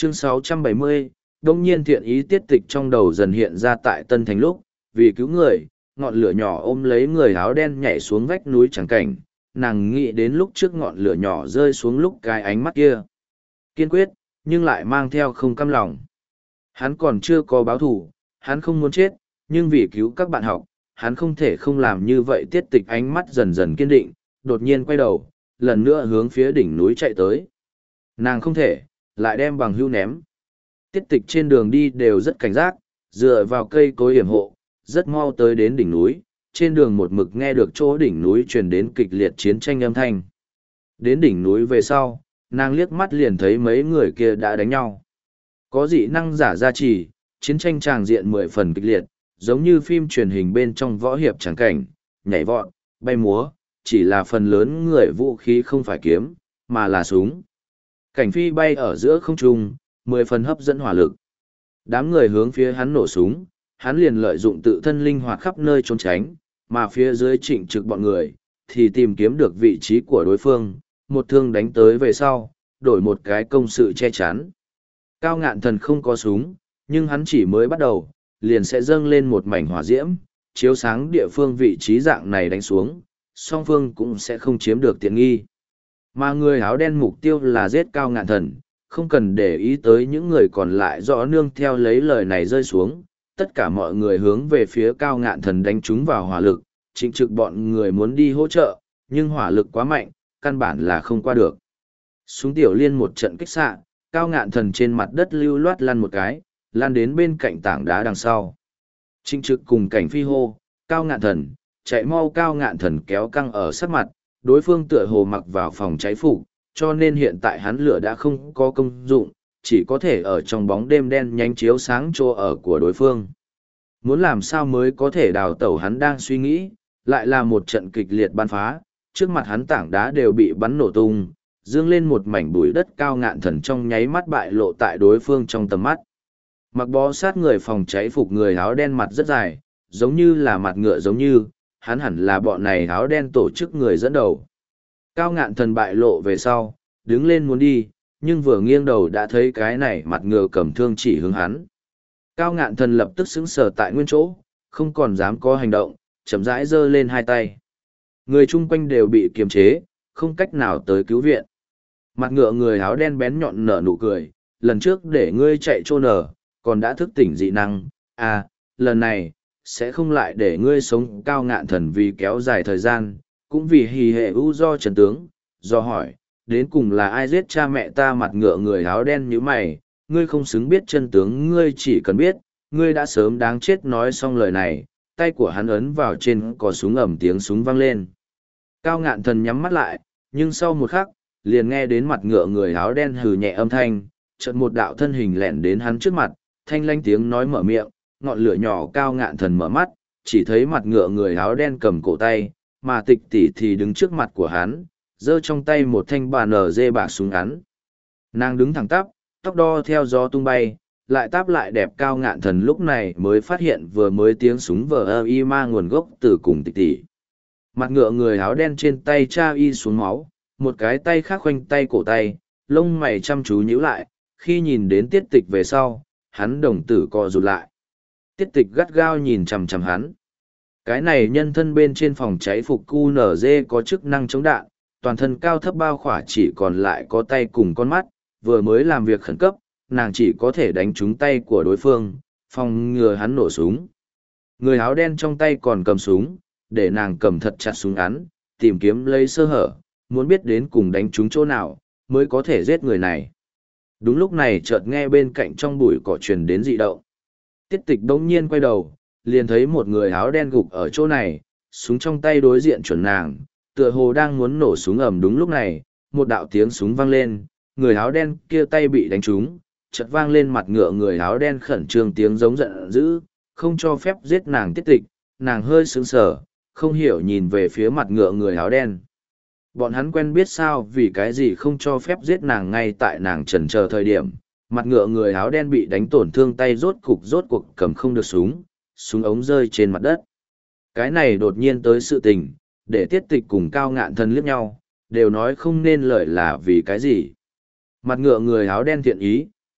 Chương 670, đông nhiên thiện ý tiết tịch trong đầu dần hiện ra tại Tân Thành lúc, vì cứu người, ngọn lửa nhỏ ôm lấy người áo đen nhảy xuống vách núi trắng cảnh, nàng nghĩ đến lúc trước ngọn lửa nhỏ rơi xuống lúc cái ánh mắt kia. Kiên quyết, nhưng lại mang theo không cam lòng. Hắn còn chưa có báo thù, hắn không muốn chết, nhưng vì cứu các bạn học, hắn không thể không làm như vậy. Tiết tịch ánh mắt dần dần kiên định, đột nhiên quay đầu, lần nữa hướng phía đỉnh núi chạy tới. Nàng không thể, lại đem bằng hưu ném. Tiết tịch trên đường đi đều rất cảnh giác, dựa vào cây cối hiểm hộ, rất mau tới đến đỉnh núi. Trên đường một mực nghe được chỗ đỉnh núi truyền đến kịch liệt chiến tranh âm thanh. Đến đỉnh núi về sau, nàng liếc mắt liền thấy mấy người kia đã đánh nhau. Có dị năng giả gia trì, chiến tranh tràng diện 10 phần kịch liệt, giống như phim truyền hình bên trong võ hiệp tràng cảnh, nhảy vọt, bay múa, chỉ là phần lớn người vũ khí không phải kiếm, mà là súng. Cảnh phi bay ở giữa không trung, 10 phần hấp dẫn hỏa lực. Đám người hướng phía hắn nổ súng, hắn liền lợi dụng tự thân linh hoạt khắp nơi trốn tránh, mà phía dưới Trịnh Trực bọn người, thì tìm kiếm được vị trí của đối phương, một thương đánh tới về sau, đổi một cái công sự che chắn. Cao Ngạn Thần không có súng, nhưng hắn chỉ mới bắt đầu, liền sẽ dâng lên một mảnh hỏa diễm, chiếu sáng địa phương vị trí dạng này đánh xuống, song phương cũng sẽ không chiếm được tiện nghi. Mà người áo đen mục tiêu là giết Cao Ngạn Thần, không cần để ý tới những người còn lại rõ nương theo lấy lời này rơi xuống, tất cả mọi người hướng về phía Cao Ngạn Thần đánh chúng vào hỏa lực. Trịnh Trực bọn người muốn đi hỗ trợ, nhưng hỏa lực quá mạnh, căn bản là không qua được. Súng tiểu liên một trận kích xạ, Cao Ngạn Thần trên mặt đất lưu loát lăn một cái, lăn đến bên cạnh tảng đá đằng sau. Trịnh Trực cùng cảnh phi hô, Cao Ngạn Thần, chạy mau. Cao Ngạn Thần kéo căng ở sát mặt, đối phương tựa hồ mặc vào phòng cháy phục, cho nên hiện tại hắn lửa đã không có công dụng, chỉ có thể ở trong bóng đêm đen nhánh chiếu sáng chỗ ở của đối phương. Muốn làm sao mới có thể đào tẩu, hắn đang suy nghĩ, lại là một trận kịch liệt bắn phá, trước mặt hắn tảng đá đều bị bắn nổ tung, dương lên một mảnh bụi đất. Cao Ngạn Thần trong nháy mắt bại lộ tại đối phương trong tầm mắt. Mặc bó sát người phòng cháy phục người áo đen mặt rất dài, giống như là mặt ngựa, giống như hắn hẳn là bọn này áo đen tổ chức người dẫn đầu. Cao Ngạn Thần bại lộ về sau, đứng lên muốn đi, nhưng vừa nghiêng đầu đã thấy cái này mặt ngựa cầm thương chỉ hướng hắn. Cao Ngạn Thần lập tức sững sờ tại nguyên chỗ, không còn dám có hành động, chậm rãi giơ lên hai tay. Người chung quanh đều bị kiềm chế, không cách nào tới cứu viện. Mặt ngựa người áo đen bén nhọn nở nụ cười, lần trước để ngươi chạy trôn ở, còn đã thức tỉnh dị năng, à, lần này, sẽ không lại để ngươi sống. Cao Ngạn Thần vì kéo dài thời gian, cũng vì hì hệ ưu do trần tướng, do hỏi, đến cùng là ai giết cha mẹ ta? Mặt ngựa người áo đen như mày, ngươi không xứng biết chân tướng, ngươi chỉ cần biết, ngươi đã sớm đáng chết. Nói xong lời này, tay của hắn ấn vào trên cò súng, ầm tiếng súng vang lên. Cao Ngạn Thần nhắm mắt lại, nhưng sau một khắc, liền nghe đến mặt ngựa người áo đen hừ nhẹ âm thanh, chợt một đạo thân hình lẻn đến hắn trước mặt, thanh lanh tiếng nói mở miệng, ngọn lửa nhỏ. Cao Ngạn Thần mở mắt, chỉ thấy mặt ngựa người áo đen cầm cổ tay, mà Tịch Tỷ thì đứng trước mặt của hắn, giơ trong tay một thanh bà nở dê bạc súng ngắn. Nàng đứng thẳng tắp, tóc đo theo gió tung bay, lại táp lại đẹp. Cao Ngạn Thần lúc này mới phát hiện vừa mới tiếng súng vờ y ma nguồn gốc từ cùng Tịch Tỷ. Mặt ngựa người áo đen trên tay cha y xuống máu, một cái tay khác khoanh tay cổ tay, lông mày chăm chú nhíu lại, khi nhìn đến Tiết Tịch về sau, hắn đồng tử co rụt lại. Tiết Tịch gắt gao nhìn chằm chằm hắn. Cái này nhân thân bên trên phòng cháy phục QNZ có chức năng chống đạn, toàn thân cao thấp bao khỏa, chỉ còn lại có tay cùng con mắt, vừa mới làm việc khẩn cấp, nàng chỉ có thể đánh trúng tay của đối phương, phòng ngừa hắn nổ súng. Người áo đen trong tay còn cầm súng, để nàng cầm thật chặt súng ngắn, tìm kiếm lấy sơ hở, muốn biết đến cùng đánh trúng chỗ nào, mới có thể giết người này. Đúng lúc này chợt nghe bên cạnh trong bụi cỏ truyền đến dị động. Tiết Tịch bỗng nhiên quay đầu, liền thấy một người áo đen gục ở chỗ này, súng trong tay đối diện chuẩn nàng, tựa hồ đang muốn nổ súng. Ầm. Đúng lúc này, một đạo tiếng súng vang lên, người áo đen kia tay bị đánh trúng, chợt vang lên mặt ngựa người áo đen khẩn trương tiếng giống giận dữ, không cho phép giết nàng. Tiết Tịch, nàng hơi sững sờ, không hiểu nhìn về phía mặt ngựa người áo đen. Bọn hắn quen biết sao? Vì cái gì không cho phép giết nàng? Ngay tại nàng chần chờ thời điểm, mặt ngựa người áo đen bị đánh tổn thương tay rốt cuộc cầm không được súng, súng ống rơi trên mặt đất. Cái này đột nhiên tới sự tình, để Tiết Tịch cùng Cao Ngạn Thần liếc nhau, đều nói không nên lời là vì cái gì. Mặt ngựa người áo đen thiện ý,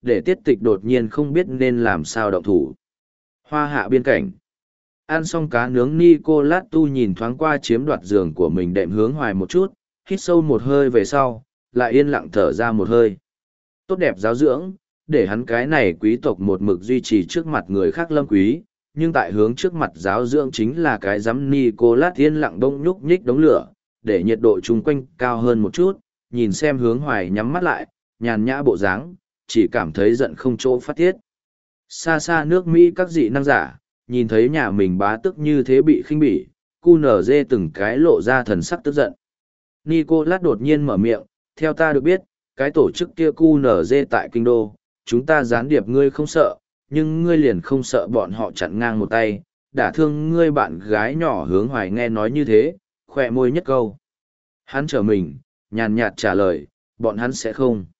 để tiết tịch đột nhiên không biết nên làm sao động thủ. Hoa hạ biên cảnh. Ăn xong cá nướng Nicolas Tu nhìn thoáng qua chiếm đoạt giường của mình đệm hướng hoài một chút, hít sâu một hơi về sau, lại yên lặng thở ra một hơi. Tốt đẹp giáo dưỡng, để hắn cái này quý tộc một mực duy trì trước mặt người khác lâm quý, nhưng tại hướng trước mặt giáo dưỡng chính là cái giám Nicolas yên lặng đông nhúc nhích đống lửa, để nhiệt độ chung quanh cao hơn một chút, nhìn xem hướng hoài nhắm mắt lại, nhàn nhã bộ dáng, chỉ cảm thấy giận không chỗ phát tiết. Xa xa nước Mỹ các dị năng giả, nhìn thấy nhà mình bá tức như thế bị khinh bỉ, cu nở dê từng cái lộ ra thần sắc tức giận. Nicolas đột nhiên mở miệng, theo ta được biết, cái tổ chức kia cu nở dê tại kinh đô, chúng ta gián điệp ngươi không sợ, nhưng ngươi liền không sợ bọn họ chặn ngang một tay, đả thương ngươi bạn gái nhỏ hướng hoài nghe nói như thế, khỏe môi nhất câu. Hắn trở mình, nhàn nhạt trả lời, bọn hắn sẽ không.